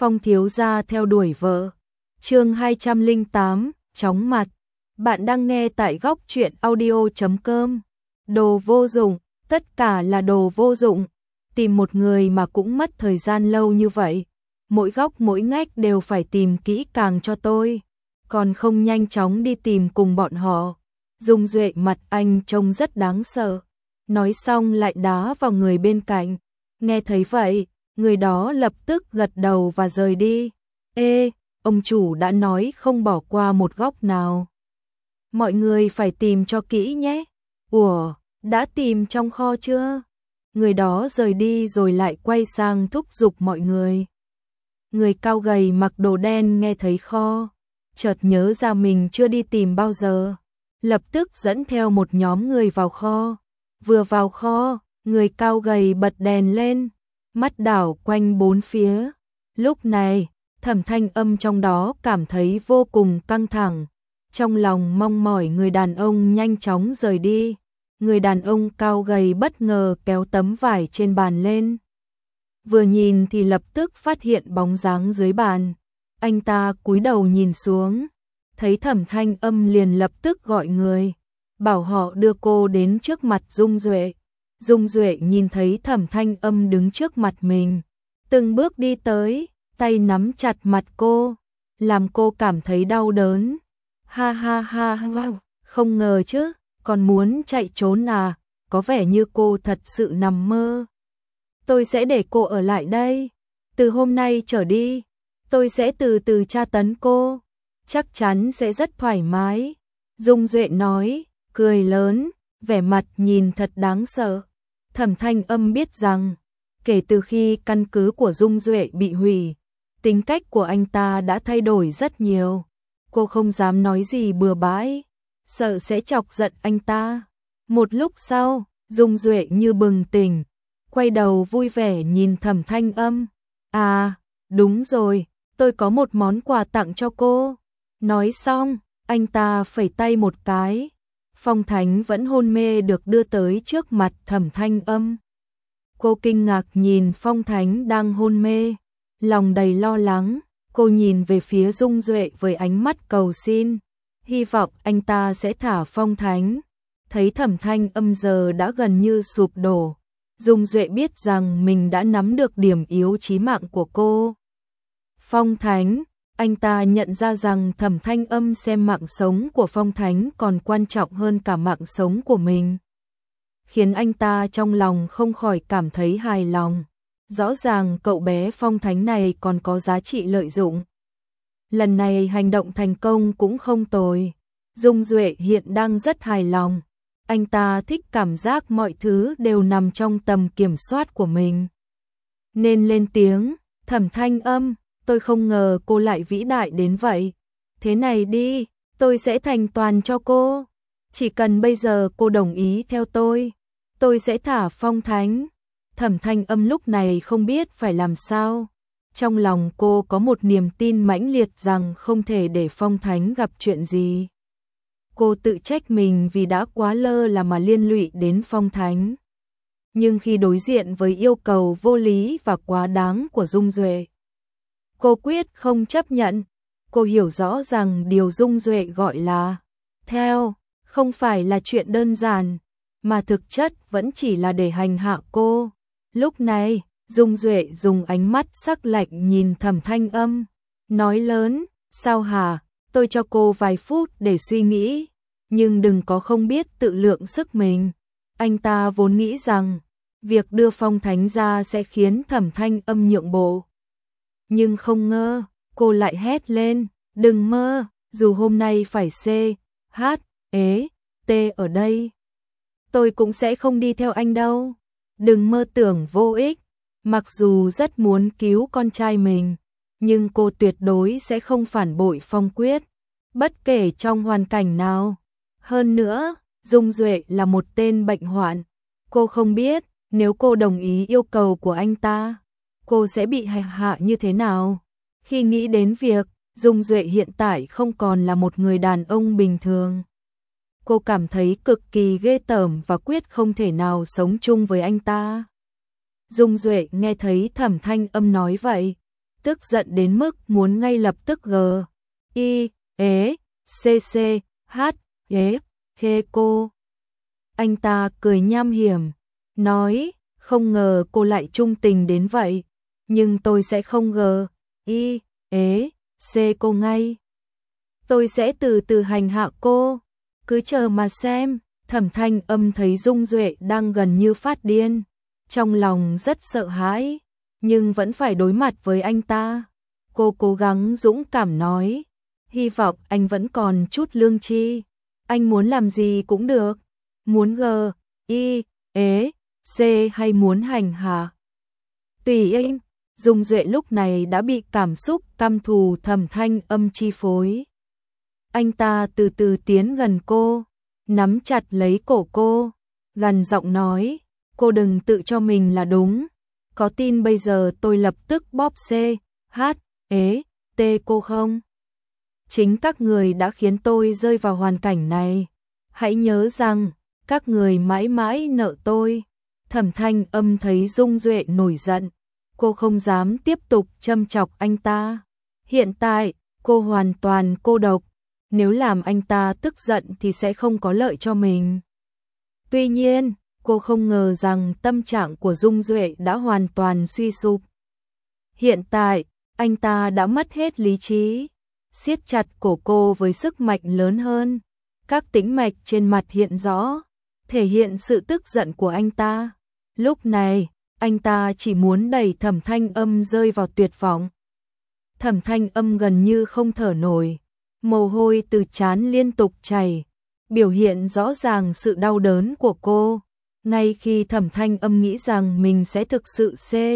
Phong thiếu gia theo đuổi vợ. Chương 208, chóng mặt. Bạn đang nghe tại góc truyện audio.com. Đồ vô dụng, tất cả là đồ vô dụng. Tìm một người mà cũng mất thời gian lâu như vậy. Mỗi góc mỗi ngách đều phải tìm kỹ càng cho tôi. Còn không nhanh chóng đi tìm cùng bọn họ. Dung Duệ mặt anh trông rất đáng sợ. Nói xong lại đá vào người bên cạnh. Nghe thấy vậy, người đó lập tức gật đầu và rời đi. Ê, ông chủ đã nói không bỏ qua một góc nào. Mọi người phải tìm cho kỹ nhé. Ủa, đã tìm trong kho chưa? Người đó rời đi rồi lại quay sang thúc giục mọi người. Người cao gầy mặc đồ đen nghe thấy kho, chợt nhớ ra mình chưa đi tìm bao giờ. Lập tức dẫn theo một nhóm người vào kho. Vừa vào kho, người cao gầy bật đèn lên, mắt đảo quanh bốn phía. Lúc này, Thẩm Thanh Âm trong đó cảm thấy vô cùng căng thẳng. Trong lòng mong mỏi người đàn ông nhanh chóng rời đi. Người đàn ông cao gầy bất ngờ kéo tấm vải trên bàn lên. Vừa nhìn thì lập tức phát hiện bóng dáng dưới bàn. Anh ta cúi đầu nhìn xuống, thấy Thẩm Thanh Âm liền lập tức gọi người, bảo họ đưa cô đến trước mặt Dung Duệ. Dung Duệ nhìn thấy Thẩm Thanh Âm đứng trước mặt mình, từng bước đi tới, tay nắm chặt mặt cô, làm cô cảm thấy đau đớn. Ha ha ha ha, không ngờ chứ, còn muốn chạy trốn à, có vẻ như cô thật sự nằm mơ. Tôi sẽ để cô ở lại đây, từ hôm nay trở đi, tôi sẽ từ từ tra tấn cô, chắc chắn sẽ rất thoải mái. Dung Duệ nói, cười lớn, vẻ mặt nhìn thật đáng sợ. Thẩm Thanh Âm biết rằng, kể từ khi căn cứ của Dung Duệ bị hủy, tính cách của anh ta đã thay đổi rất nhiều. Cô không dám nói gì bừa bãi, sợ sẽ chọc giận anh ta. Một lúc sau, Dung Duệ như bừng tỉnh, quay đầu vui vẻ nhìn Thẩm Thanh Âm. À, đúng rồi, tôi có một món quà tặng cho cô. Nói xong, anh ta phẩy tay một cái. Phong Thánh vẫn hôn mê được đưa tới trước mặt Thẩm Thanh Âm. Cô kinh ngạc nhìn Phong Thánh đang hôn mê, lòng đầy lo lắng. Cô nhìn về phía Dung Duệ với ánh mắt cầu xin, hy vọng anh ta sẽ thả Phong Thánh. Thấy Thẩm Thanh Âm giờ đã gần như sụp đổ, Dung Duệ biết rằng mình đã nắm được điểm yếu chí mạng của cô. Phong Thánh, anh ta nhận ra rằng Thẩm Thanh Âm xem mạng sống của Phong Thánh còn quan trọng hơn cả mạng sống của mình, khiến anh ta trong lòng không khỏi cảm thấy hài lòng. Rõ ràng cậu bé Phong Thánh này còn có giá trị lợi dụng. Lần này hành động thành công cũng không tồi. Dung Duệ hiện đang rất hài lòng. Anh ta thích cảm giác mọi thứ đều nằm trong tầm kiểm soát của mình. Nên lên tiếng, Thẩm Thanh Âm, tôi không ngờ cô lại vĩ đại đến vậy. Thế này đi, tôi sẽ thành toàn cho cô. Chỉ cần bây giờ cô đồng ý theo tôi sẽ thả Phong Thánh. Thẩm Thanh Âm lúc này không biết phải làm sao. Trong lòng cô có một niềm tin mãnh liệt rằng không thể để Phong Thánh gặp chuyện gì. Cô tự trách mình vì đã quá lơ là mà liên lụy đến Phong Thánh. Nhưng khi đối diện với yêu cầu vô lý và quá đáng của Dung Duệ, cô quyết không chấp nhận. Cô hiểu rõ rằng điều Dung Duệ gọi là theo không phải là chuyện đơn giản, mà thực chất vẫn chỉ là để hành hạ cô. Lúc này, Dung Duệ dùng ánh mắt sắc lạnh nhìn Thẩm Thanh Âm, nói lớn, sao hả, tôi cho cô vài phút để suy nghĩ, nhưng đừng có không biết tự lượng sức mình. Anh ta vốn nghĩ rằng, việc đưa Phong Thánh ra sẽ khiến Thẩm Thanh Âm nhượng bộ. Nhưng không ngờ, cô lại hét lên, đừng mơ, dù hôm nay phải C.H.E.T ở đây, tôi cũng sẽ không đi theo anh đâu. Đừng mơ tưởng vô ích. Mặc dù rất muốn cứu con trai mình, nhưng cô tuyệt đối sẽ không phản bội Phong Quyết, bất kể trong hoàn cảnh nào. Hơn nữa, Dung Duệ là một tên bệnh hoạn. Cô không biết, nếu cô đồng ý yêu cầu của anh ta, cô sẽ bị hành hạ như thế nào. Khi nghĩ đến việc, Dung Duệ hiện tại không còn là một người đàn ông bình thường, cô cảm thấy cực kỳ ghê tởm và quyết không thể nào sống chung với anh ta. Dung Duệ nghe thấy Thẩm Thanh Âm nói vậy, tức giận đến mức muốn ngay lập tức khe cô. Anh ta cười nham hiểm, nói, không ngờ cô lại trung tình đến vậy, nhưng tôi sẽ không cô ngay. Tôi sẽ từ từ hành hạ cô, cứ chờ mà xem. Thẩm Thanh Âm thấy Dung Duệ đang gần như phát điên, trong lòng rất sợ hãi, nhưng vẫn phải đối mặt với anh ta. Cô cố gắng dũng cảm nói, hy vọng anh vẫn còn chút lương tri, anh muốn làm gì cũng được, muốn hay muốn hành hạ. Tùy anh. Dung Duệ lúc này đã bị cảm xúc căm thù Thẩm Thanh Âm chi phối. Anh ta từ từ tiến gần cô, nắm chặt lấy cổ cô, gằn giọng nói, cô đừng tự cho mình là đúng, có tin bây giờ tôi lập tức bóp cô không? Chính các người đã khiến tôi rơi vào hoàn cảnh này, hãy nhớ rằng, các người mãi mãi nợ tôi. Thẩm Thanh Âm thấy Dung Duệ nổi giận, cô không dám tiếp tục châm chọc anh ta. Hiện tại, cô hoàn toàn cô độc, nếu làm anh ta tức giận thì sẽ không có lợi cho mình. Tuy nhiên, cô không ngờ rằng tâm trạng của Dung Duệ đã hoàn toàn suy sụp. Hiện tại, anh ta đã mất hết lý trí, siết chặt cổ cô với sức mạnh lớn hơn. Các tĩnh mạch trên mặt hiện rõ, thể hiện sự tức giận của anh ta. Lúc này, anh ta chỉ muốn đẩy Thẩm Thanh Âm rơi vào tuyệt vọng. Thẩm Thanh Âm gần như không thở nổi, mồ hôi từ trán liên tục chảy, biểu hiện rõ ràng sự đau đớn của cô. Ngay khi Thẩm Thanh Âm nghĩ rằng mình sẽ thực sự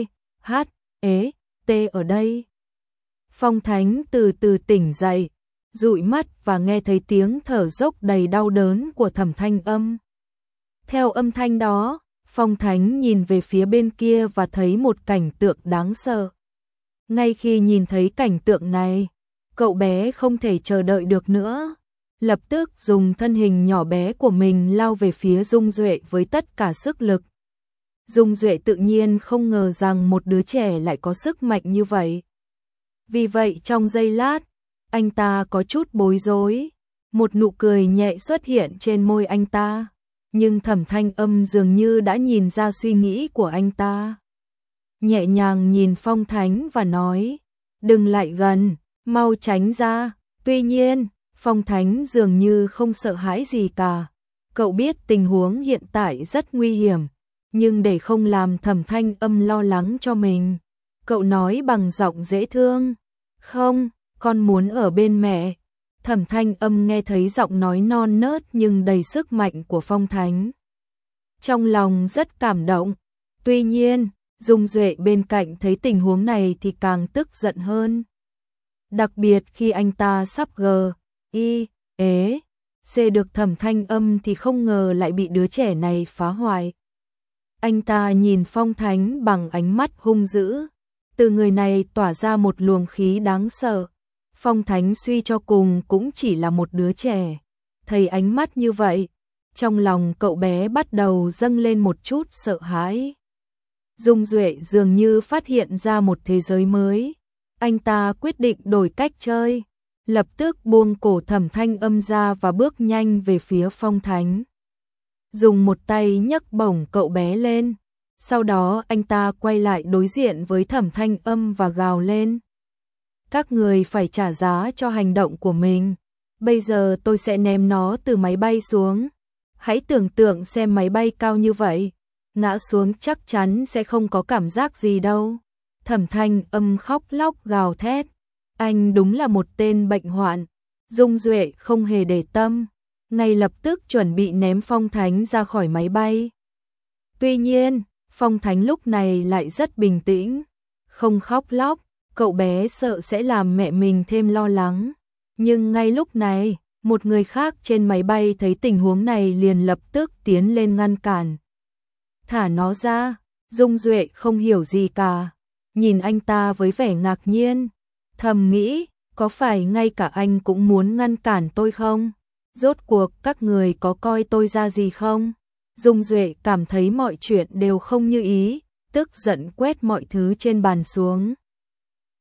ở đây, Phong Thánh từ từ tỉnh dậy, dụi mắt và nghe thấy tiếng thở dốc đầy đau đớn của Thẩm Thanh Âm. Theo âm thanh đó, Phong Thánh nhìn về phía bên kia và thấy một cảnh tượng đáng sợ. Ngay khi nhìn thấy cảnh tượng này, cậu bé không thể chờ đợi được nữa, lập tức dùng thân hình nhỏ bé của mình lao về phía Dung Duệ với tất cả sức lực. Dung Duệ tự nhiên không ngờ rằng một đứa trẻ lại có sức mạnh như vậy. Vì vậy trong giây lát, anh ta có chút bối rối, một nụ cười nhẹ xuất hiện trên môi anh ta, nhưng Thẩm Thanh Âm dường như đã nhìn ra suy nghĩ của anh ta. Nhẹ nhàng nhìn Phong Thánh và nói, đừng lại gần, mau tránh ra. Tuy nhiên, Phong Thánh dường như không sợ hãi gì cả. Cậu biết tình huống hiện tại rất nguy hiểm, nhưng để không làm Thẩm Thanh Âm lo lắng cho mình, cậu nói bằng giọng dễ thương, không, con muốn ở bên mẹ. Thẩm Thanh Âm nghe thấy giọng nói non nớt nhưng đầy sức mạnh của Phong Thánh, trong lòng rất cảm động. Tuy nhiên, Dung Duệ bên cạnh thấy tình huống này thì càng tức giận hơn. Đặc biệt khi anh ta sắp được Thẩm Thanh Âm thì không ngờ lại bị đứa trẻ này phá hoại. Anh ta nhìn Phong Thánh bằng ánh mắt hung dữ, từ người này tỏa ra một luồng khí đáng sợ. Phong Thánh suy cho cùng cũng chỉ là một đứa trẻ, thấy ánh mắt như vậy, trong lòng cậu bé bắt đầu dâng lên một chút sợ hãi. Dung Duệ dường như phát hiện ra một thế giới mới, anh ta quyết định đổi cách chơi, lập tức buông cổ Thẩm Thanh Âm ra và bước nhanh về phía Phong Thánh. Dùng một tay nhấc bổng cậu bé lên, sau đó anh ta quay lại đối diện với Thẩm Thanh Âm và gào lên. Các người phải trả giá cho hành động của mình, bây giờ tôi sẽ ném nó từ máy bay xuống. Hãy tưởng tượng xem máy bay cao như vậy, ngã xuống chắc chắn sẽ không có cảm giác gì đâu. Thẩm Thanh Âm khóc lóc gào thét, anh đúng là một tên bệnh hoạn. Dung Duệ không hề để tâm, ngay lập tức chuẩn bị ném Phong Thánh ra khỏi máy bay. Tuy nhiên, Phong Thánh lúc này lại rất bình tĩnh, không khóc lóc, cậu bé sợ sẽ làm mẹ mình thêm lo lắng. Nhưng ngay lúc này, một người khác trên máy bay thấy tình huống này liền lập tức tiến lên ngăn cản. Thả nó ra. Dung Duệ không hiểu gì cả, nhìn anh ta với vẻ ngạc nhiên, thầm nghĩ, có phải ngay cả anh cũng muốn ngăn cản tôi không? Rốt cuộc các người có coi tôi ra gì không? Dung Duệ cảm thấy mọi chuyện đều không như ý, tức giận quét mọi thứ trên bàn xuống.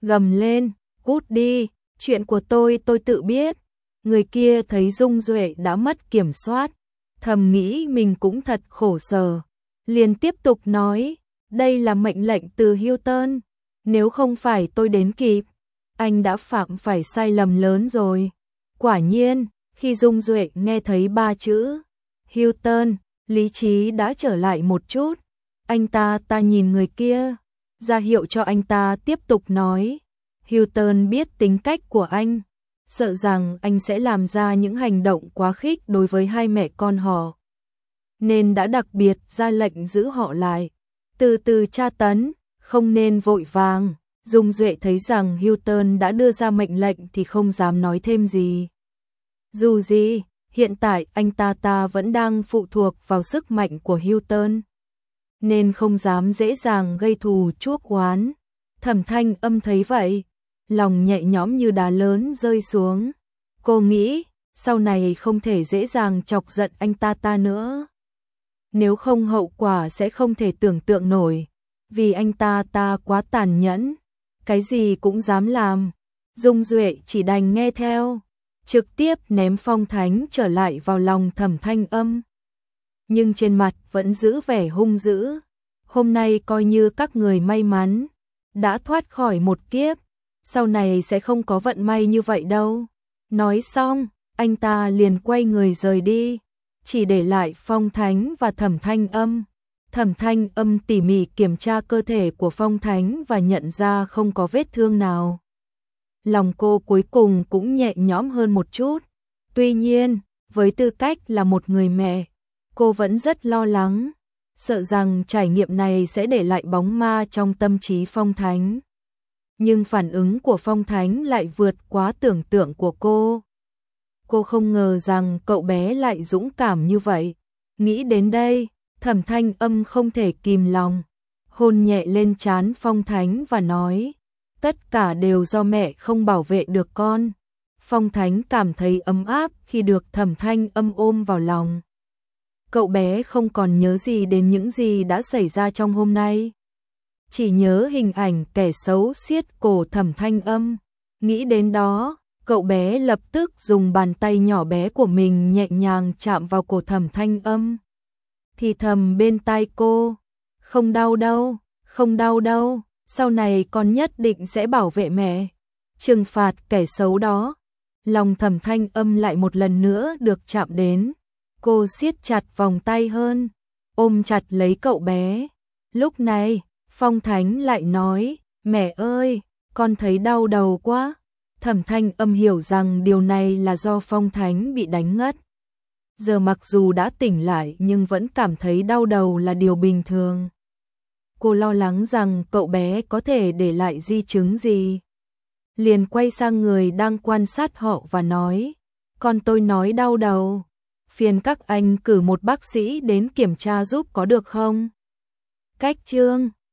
gầm lên, cút đi, chuyện của tôi tự biết. Người kia thấy Dung Duệ đã mất kiểm soát, thầm nghĩ mình cũng thật khổ sở, liền tiếp tục nói, đây là mệnh lệnh từ Hilton, nếu không phải tôi đến kịp, anh đã phạm phải sai lầm lớn rồi. Quả nhiên, khi Dung Duệ nghe thấy 3 chữ Hilton, lý trí đã trở lại một chút. Anh ta nhìn người kia, ra hiệu cho anh ta tiếp tục nói. Hilton biết tính cách của anh, sợ rằng anh sẽ làm ra những hành động quá khích đối với hai mẹ con họ, nên đã đặc biệt ra lệnh giữ họ lại, từ từ tra tấn, không nên vội vàng. Dung Duệ thấy rằng Hilton đã đưa ra mệnh lệnh thì không dám nói thêm gì. Dù gì, hiện tại anh ta vẫn đang phụ thuộc vào sức mạnh của Hilton, nên không dám dễ dàng gây thù chuốc oán. Thẩm Thanh Âm thấy vậy, lòng nhẹ nhõm như đá lớn rơi xuống. Cô nghĩ, sau này không thể dễ dàng chọc giận anh ta nữa. Nếu không hậu quả sẽ không thể tưởng tượng nổi, vì anh ta quá tàn nhẫn, cái gì cũng dám làm. Dung Duệ chỉ đành nghe theo, trực tiếp ném phong thánh trở lại vào lòng Thẩm Thanh Âm. Nhưng trên mặt vẫn giữ vẻ hung dữ. Hôm nay coi như các người may mắn, đã thoát khỏi một kiếp, sau này sẽ không có vận may như vậy đâu. Nói xong, anh ta liền quay người rời đi, chỉ để lại Phong Thánh và Thẩm Thanh Âm. Thẩm Thanh Âm tỉ mỉ kiểm tra cơ thể của Phong Thánh và nhận ra không có vết thương nào. Lòng cô cuối cùng cũng nhẹ nhõm hơn một chút. Tuy nhiên, với tư cách là một người mẹ, cô vẫn rất lo lắng, sợ rằng trải nghiệm này sẽ để lại bóng ma trong tâm trí Phong Thánh. Nhưng phản ứng của Phong Thánh lại vượt quá tưởng tượng của cô. Cô không ngờ rằng cậu bé lại dũng cảm như vậy. Nghĩ đến đây, Thẩm Thanh Âm không thể kìm lòng, hôn nhẹ lên trán Phong Thánh và nói, tất cả đều do mẹ không bảo vệ được con. Phong Thánh cảm thấy ấm áp khi được Thẩm Thanh Âm ôm vào lòng. Cậu bé không còn nhớ gì đến những gì đã xảy ra trong hôm nay, chỉ nhớ hình ảnh kẻ xấu siết cổ Thẩm Thanh Âm. Nghĩ đến đó, cậu bé lập tức dùng bàn tay nhỏ bé của mình nhẹ nhàng chạm vào cổ Thẩm Thanh Âm, thì thầm bên tai cô, không đau đâu, không đau đâu, sau này con nhất định sẽ bảo vệ mẹ, trừng phạt kẻ xấu đó. Lòng Thẩm Thanh Âm lại một lần nữa được chạm đến, cô siết chặt vòng tay hơn, ôm chặt lấy cậu bé. Lúc này, Phong Thánh lại nói, mẹ ơi, con thấy đau đầu quá. Thẩm Thanh Âm hiểu rằng điều này là do Phong Thánh bị đánh ngất. Giờ mặc dù đã tỉnh lại nhưng vẫn cảm thấy đau đầu là điều bình thường. Cô lo lắng rằng cậu bé có thể để lại di chứng gì. Liền quay sang người đang quan sát họ và nói, con tôi nói đau đầu, phiền các anh cử một bác sĩ đến kiểm tra giúp có được không? Cách chương